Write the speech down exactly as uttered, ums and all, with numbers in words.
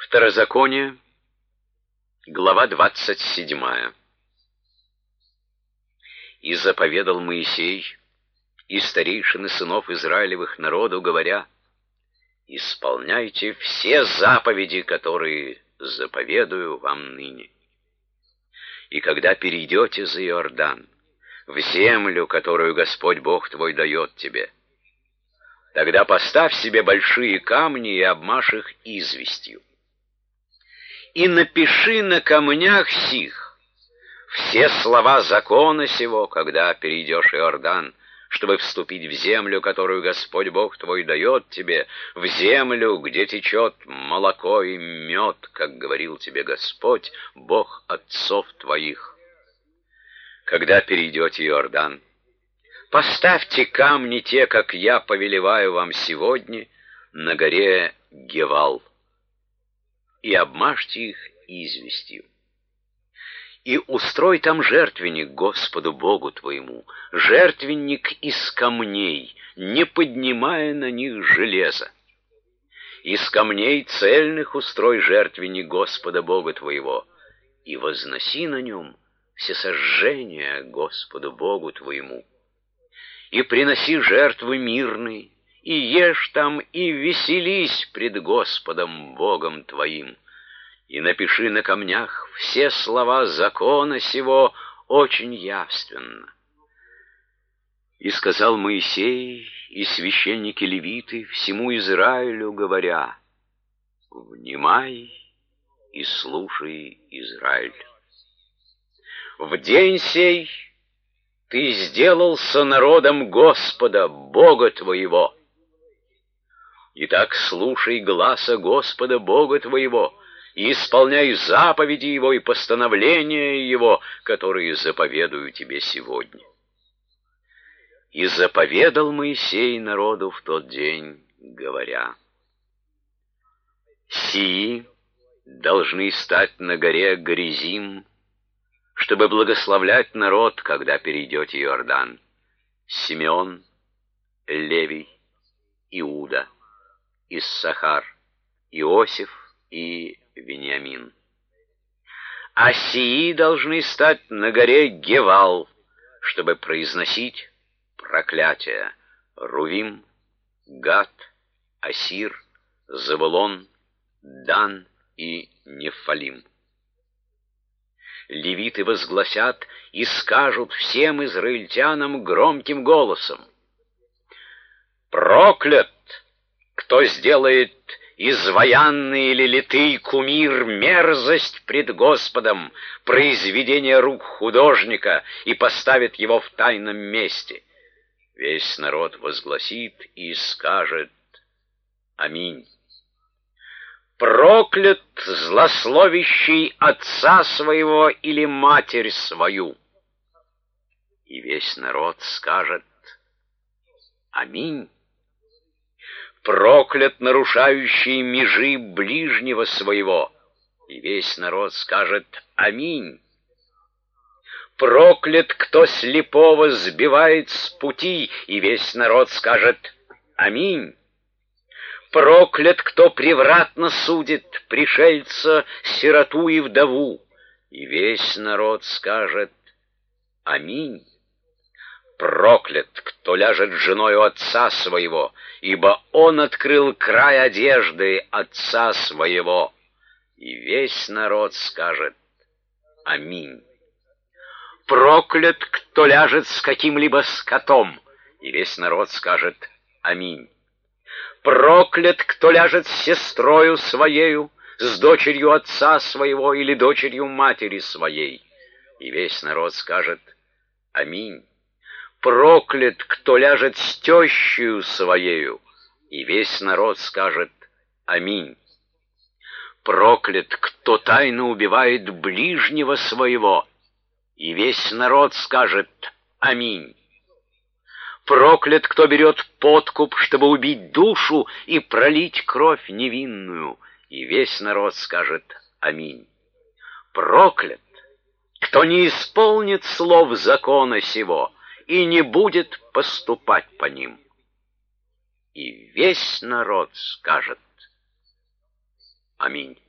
Второзаконие, глава двадцать седьмая. «И заповедал Моисей и старейшины сынов Израилевых народу, говоря: исполняйте все заповеди, которые заповедую вам ныне. И когда перейдете за Иордан, в землю, которую Господь Бог твой дает тебе, тогда поставь себе большие камни и обмажь их известью. И напиши на камнях сих все слова закона сего, когда перейдешь Иордан, чтобы вступить в землю, которую Господь Бог твой дает тебе, в землю, где течет молоко и мед, как говорил тебе Господь, Бог отцов твоих. Когда перейдете Иордан, поставьте камни те, как я повелеваю вам сегодня, на горе Гевал, и обмажьте их известью. И устрой там жертвенник Господу Богу твоему, жертвенник из камней, не поднимая на них железа. Из камней цельных устрой жертвенник Господа Бога твоего, и возноси на нем всесожжения Господу Богу твоему. И приноси жертвы мирные, и ешь там, и веселись пред Господом Богом твоим. И напиши на камнях все слова закона сего очень явственно. И сказал Моисей и священники левиты всему Израилю, говоря: внимай и слушай, Израиль. В день сей ты сделался народом Господа, Бога твоего. Итак, слушай гласа Господа Бога твоего, и исполняй заповеди Его и постановления Его, которые заповедую тебе сегодня. И заповедал Моисей народу в тот день, говоря: сии должны стать на горе Горизим, чтобы благословлять народ, когда перейдете Иордан: Симеон, Левий, Иуда, Иссахар, Иосиф и Вениамин. А сии должны стать на горе Гевал, чтобы произносить проклятия: Рувим, Гад, Асир, Завулон, Дан и Нефалим. Левиты возгласят и скажут всем израильтянам громким голосом: проклят, кто сделает изваянный или литый кумир мерзость пред Господом, произведение рук художника, и поставит его в тайном месте. Весь народ возгласит и скажет: аминь. Проклят злословящий отца своего или матерь свою. И весь народ скажет: аминь. Проклят нарушающий межи ближнего своего. И весь народ скажет: аминь. Проклят, кто слепого сбивает с пути. И весь народ скажет: аминь. Проклят, кто превратно судит пришельца, сироту и вдову. И весь народ скажет: аминь. Проклят, кто ляжет с женою отца своего, ибо он открыл край одежды отца своего. И весь народ скажет: аминь. Проклят, кто ляжет с каким-либо скотом. И весь народ скажет: аминь. Проклят, кто ляжет с сестрою своею, с дочерью отца своего или дочерью матери своей. И весь народ скажет: аминь. Проклят, кто ляжет с тещею своею. И весь народ скажет: аминь. Проклят, кто тайно убивает ближнего своего. И весь народ скажет: аминь. Проклят, кто берет подкуп, чтобы убить душу и пролить кровь невинную. И весь народ скажет: аминь. Проклят, кто не исполнит слов закона сего и не будет поступать по ним. И весь народ скажет: аминь.